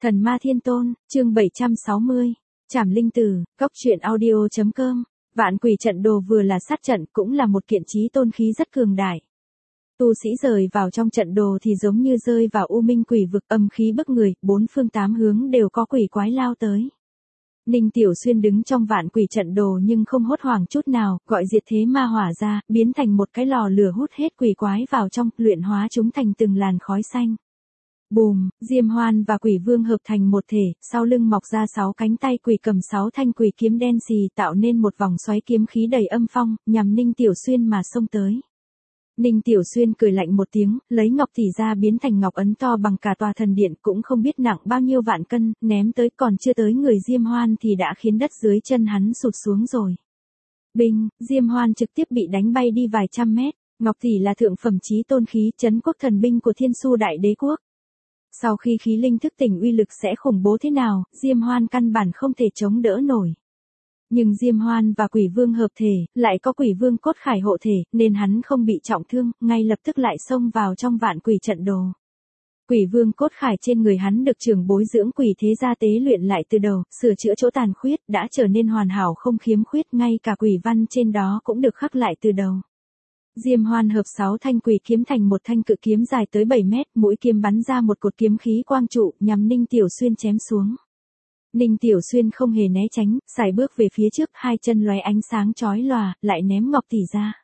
Thần Ma Thiên Tôn, chương 760, Trảm Linh Tử, Cốc truyện audio.com. Vạn quỷ trận đồ vừa là sát trận cũng là một kiện chí tôn khí rất cường đại. Tu sĩ rời vào trong trận đồ thì giống như rơi vào u minh quỷ vực, âm khí bức người, bốn phương tám hướng đều có quỷ quái lao tới. Ninh Tiểu Xuyên đứng trong vạn quỷ trận đồ nhưng không hốt hoảng chút nào, gọi diệt thế ma hỏa ra, biến thành một cái lò lửa hút hết quỷ quái vào trong, luyện hóa chúng thành từng làn khói xanh. Bùm, Diêm Hoan và Quỷ Vương hợp thành một thể, sau lưng mọc ra 6 cánh tay quỷ cầm 6 thanh quỷ kiếm đen xì tạo nên một vòng xoáy kiếm khí đầy âm phong, nhằm Ninh Tiểu Xuyên mà xông tới. Ninh Tiểu Xuyên cười lạnh một tiếng, lấy ngọc tỷ ra biến thành ngọc ấn to bằng cả tòa thần điện, cũng không biết nặng bao nhiêu vạn cân, ném tới, còn chưa tới người Diêm Hoan thì đã khiến đất dưới chân hắn sụt xuống rồi. Binh, Diêm Hoan trực tiếp bị đánh bay đi vài trăm mét. Ngọc tỷ là thượng phẩm chí tôn khí, trấn quốc thần binh của Thiên Su Đại Đế quốc. Sau khi khí linh thức tỉnh uy lực sẽ khủng bố thế nào, Diêm Hoan căn bản không thể chống đỡ nổi. Nhưng Diêm Hoan và Quỷ Vương hợp thể, lại có Quỷ Vương cốt khải hộ thể, nên hắn không bị trọng thương, ngay lập tức lại xông vào trong vạn quỷ trận đồ. Quỷ Vương cốt khải trên người hắn được trưởng bối dưỡng quỷ thế gia tế luyện lại từ đầu, sửa chữa chỗ tàn khuyết, đã trở nên hoàn hảo không khiếm khuyết, ngay cả quỷ văn trên đó cũng được khắc lại từ đầu. Diêm Hoan hợp 6 thanh quỷ kiếm thành một thanh cự kiếm dài tới 7 mét, mũi kiếm bắn ra một cột kiếm khí quang trụ, nhằm Ninh Tiểu Xuyên chém xuống. Ninh Tiểu Xuyên không hề né tránh, sải bước về phía trước, hai chân lóe ánh sáng chói lòa, lại ném ngọc tỷ ra.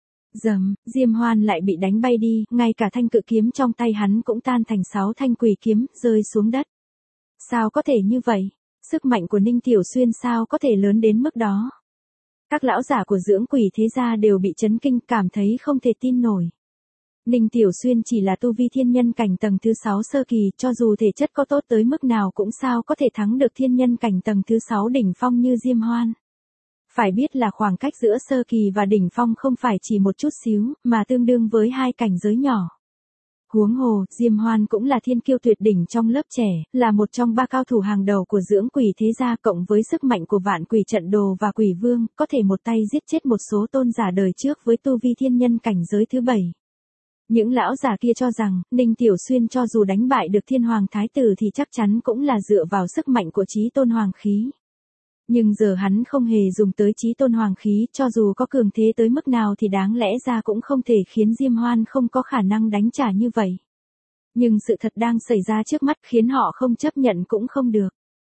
Dầm, Diêm Hoan lại bị đánh bay đi, ngay cả thanh cự kiếm trong tay hắn cũng tan thành 6 thanh quỷ kiếm, rơi xuống đất. Sao có thể như vậy? Sức mạnh của Ninh Tiểu Xuyên sao có thể lớn đến mức đó? Các lão giả của dưỡng quỷ thế gia đều bị chấn kinh, cảm thấy không thể tin nổi. Ninh Tiểu Xuyên chỉ là tu vi thiên nhân cảnh tầng thứ 6 sơ kỳ, cho dù thể chất có tốt tới mức nào cũng sao có thể thắng được thiên nhân cảnh tầng thứ 6 đỉnh phong như Diêm Hoan. Phải biết là khoảng cách giữa sơ kỳ và đỉnh phong không phải chỉ một chút xíu, mà tương đương với hai cảnh giới nhỏ. Huống hồ, Diêm Hoan cũng là thiên kiêu tuyệt đỉnh trong lớp trẻ, là một trong 3 cao thủ hàng đầu của dưỡng quỷ thế gia, cộng với sức mạnh của vạn quỷ trận đồ và quỷ vương, có thể một tay giết chết một số tôn giả đời trước với tu vi thiên nhân cảnh giới thứ 7. Những lão giả kia cho rằng, Ninh Tiểu Xuyên cho dù đánh bại được thiên hoàng thái tử thì chắc chắn cũng là dựa vào sức mạnh của chí tôn hoàng khí. Nhưng giờ hắn không hề dùng tới chí tôn hoàng khí, cho dù có cường thế tới mức nào thì đáng lẽ ra cũng không thể khiến Diêm Hoan không có khả năng đánh trả như vậy. Nhưng sự thật đang xảy ra trước mắt khiến họ không chấp nhận cũng không được.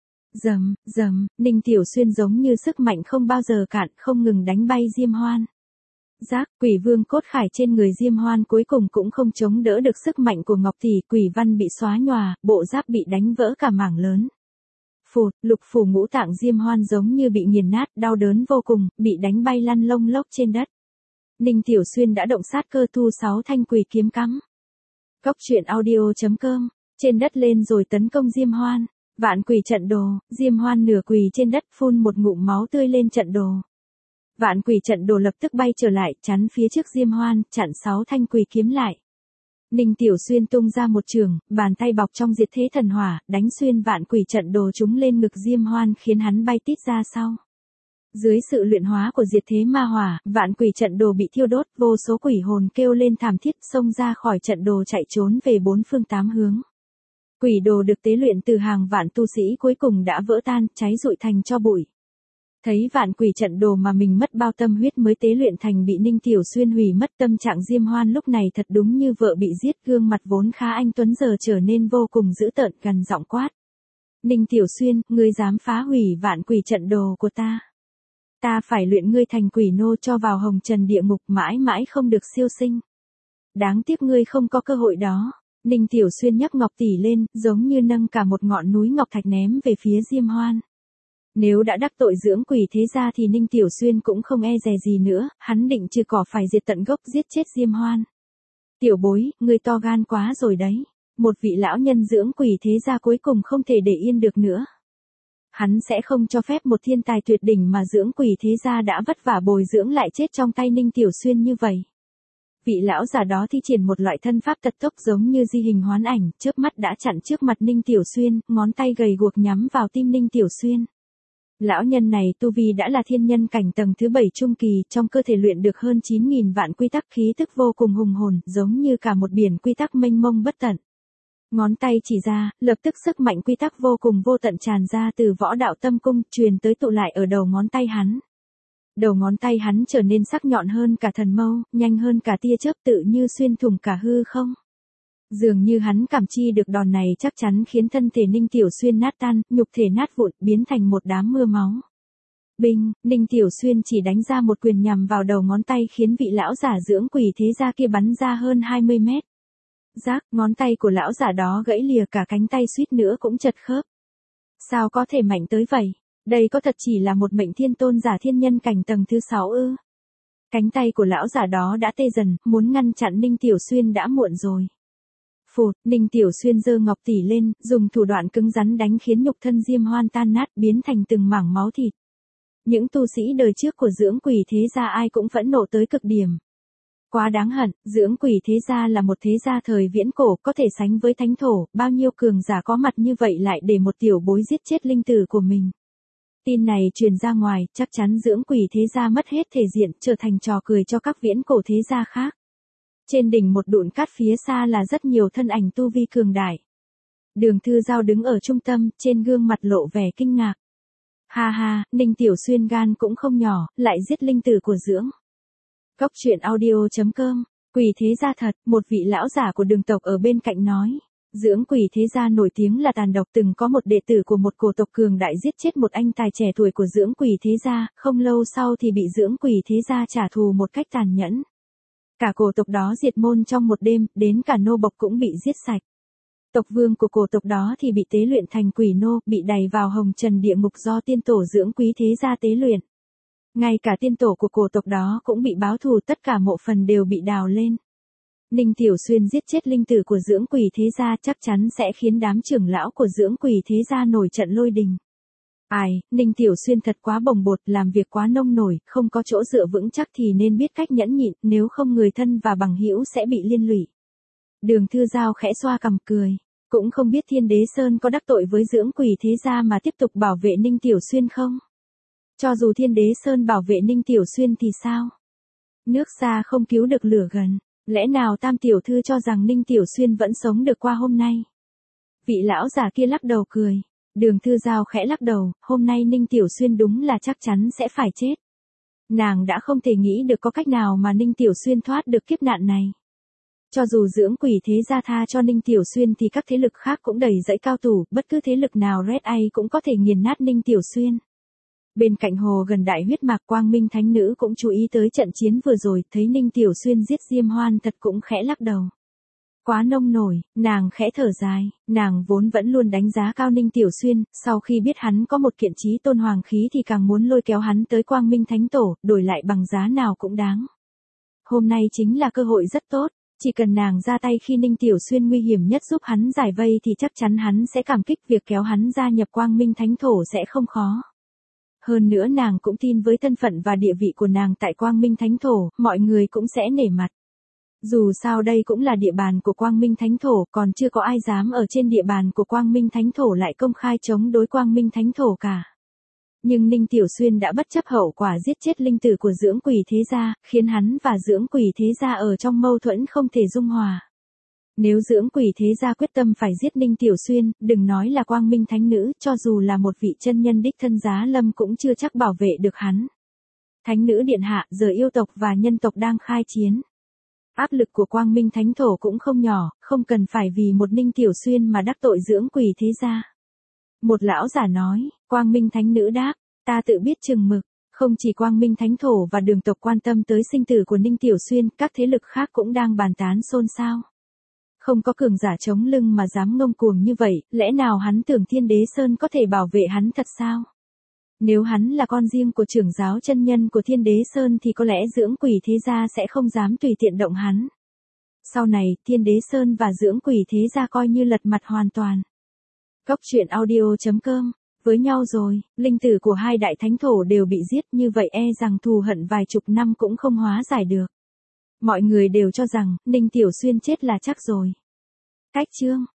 Dầm, dầm, Ninh Tiểu Xuyên giống như sức mạnh không bao giờ cạn, không ngừng đánh bay Diêm Hoan. Giác, Quỷ Vương cốt khải trên người Diêm Hoan cuối cùng cũng không chống đỡ được sức mạnh của ngọc tỷ, quỷ văn bị xóa nhòa, bộ giáp bị đánh vỡ cả mảng lớn. Phụt, lục phủ ngũ tạng Diêm Hoan giống như bị nghiền nát, đau đớn vô cùng, bị đánh bay lăn lông lốc trên đất. Ninh Tiểu Xuyên đã động sát cơ thu 6 thanh quỷ kiếm cắm. Cốc truyện audio.com, trên đất lên rồi tấn công Diêm Hoan. Vạn quỷ trận đồ, Diêm Hoan nửa quỳ trên đất phun một ngụm máu tươi lên trận đồ. Vạn quỷ trận đồ lập tức bay trở lại, chắn phía trước Diêm Hoan, chặn 6 thanh quỷ kiếm lại. Ninh Tiểu Xuyên tung ra một trường, bàn tay bọc trong diệt thế thần hỏa, đánh xuyên vạn quỷ trận đồ trúng lên ngực Diêm Hoan khiến hắn bay tít ra sau. Dưới sự luyện hóa của diệt thế ma hỏa, vạn quỷ trận đồ bị thiêu đốt, vô số quỷ hồn kêu lên thảm thiết, xông ra khỏi trận đồ chạy trốn về bốn phương tám hướng. Quỷ đồ được tế luyện từ hàng vạn tu sĩ cuối cùng đã vỡ tan, cháy rụi thành tro bụi. Thấy vạn quỷ trận đồ mà mình mất bao tâm huyết mới tế luyện thành bị Ninh Tiểu Xuyên hủy mất, tâm trạng Diêm Hoan lúc này thật đúng như vợ bị giết, gương mặt vốn khá anh tuấn giờ trở nên vô cùng dữ tợn, gần giọng quát. Ninh Tiểu Xuyên, ngươi dám phá hủy vạn quỷ trận đồ của ta. Ta phải luyện ngươi thành quỷ nô cho vào hồng trần địa ngục, mãi mãi không được siêu sinh. Đáng tiếc ngươi không có cơ hội đó. Ninh Tiểu Xuyên nhấc ngọc tỷ lên, giống như nâng cả một ngọn núi ngọc thạch ném về phía Diêm Hoan. Nếu đã đắc tội dưỡng quỷ thế gia thì Ninh Tiểu Xuyên cũng không e dè gì nữa, hắn định trừ cỏ phải diệt tận gốc, giết chết Diêm Hoan. Tiểu bối, ngươi to gan quá rồi đấy. Một vị lão nhân dưỡng quỷ thế gia cuối cùng không thể để yên được nữa. Hắn sẽ không cho phép một thiên tài tuyệt đỉnh mà dưỡng quỷ thế gia đã vất vả bồi dưỡng lại chết trong tay Ninh Tiểu Xuyên như vậy. Vị lão già đó thi triển một loại thân pháp tật tốc giống như di hình hoán ảnh, chớp mắt đã chặn trước mặt Ninh Tiểu Xuyên, ngón tay gầy guộc nhắm vào tim Ninh Tiểu Xuyên. Lão nhân này tu vi đã là thiên nhân cảnh tầng thứ 7 trung kỳ, trong cơ thể luyện được hơn 9.000 vạn quy tắc, khí tức vô cùng hùng hồn, giống như cả một biển quy tắc mênh mông bất tận. Ngón tay chỉ ra, lập tức sức mạnh quy tắc vô cùng vô tận tràn ra từ võ đạo tâm cung, truyền tới tụ lại ở đầu ngón tay hắn. Đầu ngón tay hắn trở nên sắc nhọn hơn cả thần mâu, nhanh hơn cả tia chớp, tự như xuyên thủng cả hư không. Dường như hắn cảm chi được đòn này chắc chắn khiến thân thể Ninh Tiểu Xuyên nát tan, nhục thể nát vụn, biến thành một đám mưa máu. Binh, Ninh Tiểu Xuyên chỉ đánh ra một quyền nhằm vào đầu ngón tay khiến vị lão giả dưỡng quỷ thế gia kia bắn ra hơn 20 mét. Rác, ngón tay của lão giả đó gãy lìa, cả cánh tay suýt nữa cũng chật khớp. Sao có thể mạnh tới vậy? Đây có thật chỉ là một mệnh thiên tôn giả thiên nhân cảnh tầng thứ 6 ư? Cánh tay của lão giả đó đã tê dần, muốn ngăn chặn Ninh Tiểu Xuyên đã muộn rồi. Phụt, Ninh Tiểu Xuyên giơ ngọc tỷ lên, dùng thủ đoạn cứng rắn đánh khiến nhục thân Diêm Hoan tan nát, biến thành từng mảng máu thịt. Những tu sĩ đời trước của dưỡng quỷ thế gia ai cũng phẫn nộ tới cực điểm. Quá đáng hận, dưỡng quỷ thế gia là một thế gia thời viễn cổ, có thể sánh với thánh thổ, bao nhiêu cường giả có mặt như vậy lại để một tiểu bối giết chết linh tử của mình. Tin này truyền ra ngoài, chắc chắn dưỡng quỷ thế gia mất hết thể diện, trở thành trò cười cho các viễn cổ thế gia khác. Trên đỉnh một đụn cát phía xa là rất nhiều thân ảnh tu vi cường đại. Đường Thư Giao đứng ở trung tâm, trên gương mặt lộ vẻ kinh ngạc. Ha ha, Ninh Tiểu Xuyên gan cũng không nhỏ, lại giết linh tử của dưỡng. Cốc truyện audio.com, quỷ thế gia thật, một vị lão giả của đường tộc ở bên cạnh nói. Dưỡng quỷ thế gia nổi tiếng là tàn độc, từng có một đệ tử của một cổ tộc cường đại giết chết một anh tài trẻ tuổi của dưỡng quỷ thế gia, không lâu sau thì bị dưỡng quỷ thế gia trả thù một cách tàn nhẫn. Cả cổ tộc đó diệt môn trong một đêm, đến cả nô bộc cũng bị giết sạch. Tộc vương của cổ tộc đó thì bị tế luyện thành quỷ nô, bị đày vào hồng trần địa ngục do tiên tổ dưỡng quý thế gia tế luyện. Ngay cả tiên tổ của cổ tộc đó cũng bị báo thù, tất cả mộ phần đều bị đào lên. Ninh Tiểu Xuyên giết chết linh tử của dưỡng quỷ thế gia chắc chắn sẽ khiến đám trưởng lão của dưỡng quỷ thế gia nổi trận lôi đình. Ai, Ninh Tiểu Xuyên thật quá bồng bột, làm việc quá nông nổi, không có chỗ dựa vững chắc thì nên biết cách nhẫn nhịn, nếu không người thân và bằng hữu sẽ bị liên lụy. Đường Thư Giao khẽ xoa cằm cười, cũng không biết Thiên Đế Sơn có đắc tội với dưỡng quỷ thế gia mà tiếp tục bảo vệ Ninh Tiểu Xuyên không? Cho dù Thiên Đế Sơn bảo vệ Ninh Tiểu Xuyên thì sao? Nước xa không cứu được lửa gần, lẽ nào Tam tiểu thư cho rằng Ninh Tiểu Xuyên vẫn sống được qua hôm nay? Vị lão giả kia lắc đầu cười. Đường Thư Giao khẽ lắc đầu, hôm nay Ninh Tiểu Xuyên đúng là chắc chắn sẽ phải chết. Nàng đã không thể nghĩ được có cách nào mà Ninh Tiểu Xuyên thoát được kiếp nạn này. Cho dù dưỡng quỷ thế gia tha cho Ninh Tiểu Xuyên thì các thế lực khác cũng đầy dẫy cao thủ, bất cứ thế lực nào Red Eye cũng có thể nghiền nát Ninh Tiểu Xuyên. Bên cạnh hồ gần đại huyết mạc, Quang Minh Thánh Nữ cũng chú ý tới trận chiến vừa rồi, thấy Ninh Tiểu Xuyên giết Diêm Hoan thật cũng khẽ lắc đầu. Quá nông nổi, nàng khẽ thở dài, nàng vốn vẫn luôn đánh giá cao Ninh Tiểu Xuyên, sau khi biết hắn có một kiện chí tôn hoàng khí thì càng muốn lôi kéo hắn tới Quang Minh Thánh Tổ, đổi lại bằng giá nào cũng đáng. Hôm nay chính là cơ hội rất tốt, chỉ cần nàng ra tay khi Ninh Tiểu Xuyên nguy hiểm nhất giúp hắn giải vây thì chắc chắn hắn sẽ cảm kích, việc kéo hắn gia nhập Quang Minh Thánh Thổ sẽ không khó. Hơn nữa nàng cũng tin với thân phận và địa vị của nàng tại Quang Minh Thánh Thổ, mọi người cũng sẽ nể mặt. Dù sao đây cũng là địa bàn của Quang Minh Thánh Thổ, còn chưa có ai dám ở trên địa bàn của Quang Minh Thánh Thổ lại công khai chống đối Quang Minh Thánh Thổ cả. Nhưng Ninh Tiểu Xuyên đã bất chấp hậu quả giết chết linh tử của dưỡng quỷ thế gia, khiến hắn và dưỡng quỷ thế gia ở trong mâu thuẫn không thể dung hòa. Nếu dưỡng quỷ thế gia quyết tâm phải giết Ninh Tiểu Xuyên, đừng nói là Quang Minh Thánh Nữ, cho dù là một vị chân nhân đích thân Giá Lâm cũng chưa chắc bảo vệ được hắn. Thánh Nữ điện hạ, giờ yêu tộc và nhân tộc đang khai chiến. Áp lực của Quang Minh Thánh Thổ cũng không nhỏ, không cần phải vì một Ninh Tiểu Xuyên mà đắc tội dưỡng quỷ thế gia. Một lão giả nói, Quang Minh Thánh Nữ đáp, ta tự biết chừng mực, không chỉ Quang Minh Thánh Thổ và đường tộc quan tâm tới sinh tử của Ninh Tiểu Xuyên, các thế lực khác cũng đang bàn tán xôn xao. Không có cường giả chống lưng mà dám ngông cuồng như vậy, lẽ nào hắn tưởng Thiên Đế Sơn có thể bảo vệ hắn thật sao? Nếu hắn là con riêng của trưởng giáo chân nhân của Thiên Đế Sơn thì có lẽ dưỡng quỷ thế gia sẽ không dám tùy tiện động hắn. Sau này, Thiên Đế Sơn và dưỡng quỷ thế gia coi như lật mặt hoàn toàn. Cốc truyện audio.com, với nhau rồi, linh tử của hai đại thánh thổ đều bị giết, như vậy e rằng thù hận vài chục năm cũng không hóa giải được. Mọi người đều cho rằng, Ninh Tiểu Xuyên chết là chắc rồi. Cách chương